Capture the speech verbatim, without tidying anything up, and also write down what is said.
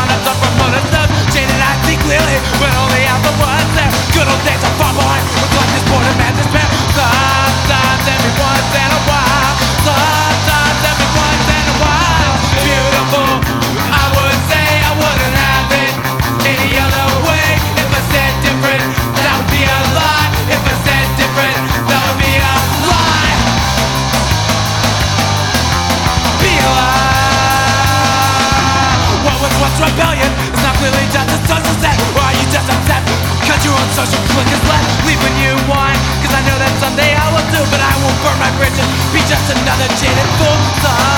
on a top from motor stuff. Jaded, I see clearly, but only out the ones there. Good old days are far behind. With life is born and man despair. Sometimes every once in a while. Sometimes every once in a while. Beautiful, I would say I wouldn't have it any other way. If I said different, that would be a lie. If I said different, that would be a lie. Be a lie. What was once rebellion is now clearly just a social set. Or are you just upset cause your own social clique is left? Leave when you want, cause I know that someday I will do. But I won't burn my bridges, be just another jaded fool.